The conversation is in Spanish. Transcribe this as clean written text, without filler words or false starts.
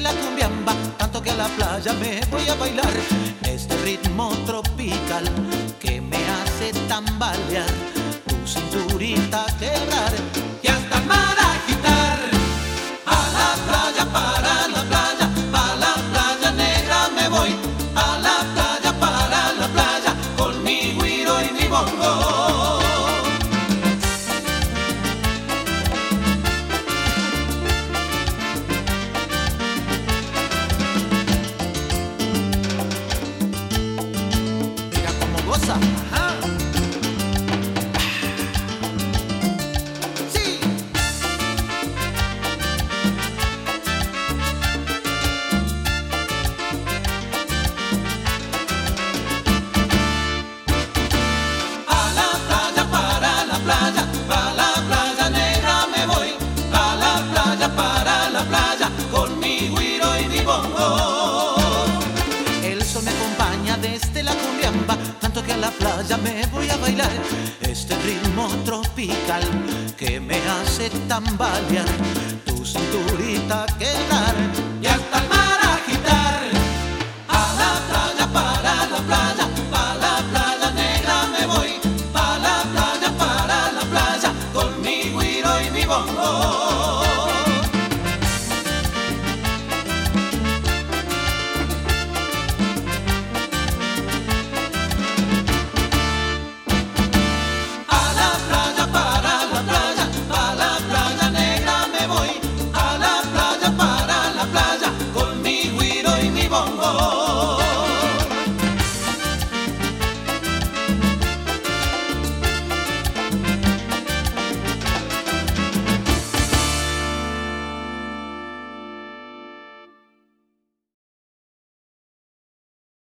la cumbiamba, tanto que a la playa me voy a bailar este ritmo tropical que me hace tambalear, tu cinturita quebrar y hasta el mar agitar. A la playa, para la playa, a la playa negra me voy. A la playa, para la playa, con mi güiro y mi bongo. Mira cómo goza. Ajá. Sí. A la playa, para la playa, a la playa negra me voy. A la playa, para la playa, con mi güiro y mi bongo. El sol me acompaña desde la cumbiamba, tanto que a la playa me voy a bailar este ritmo tropical que me hace tambalear, tu cinturita quebrar y hasta el mar agitar. A la playa, para la playa, a la playa negra me voy. A la playa, para la playa, con mi güiro y mi bongo.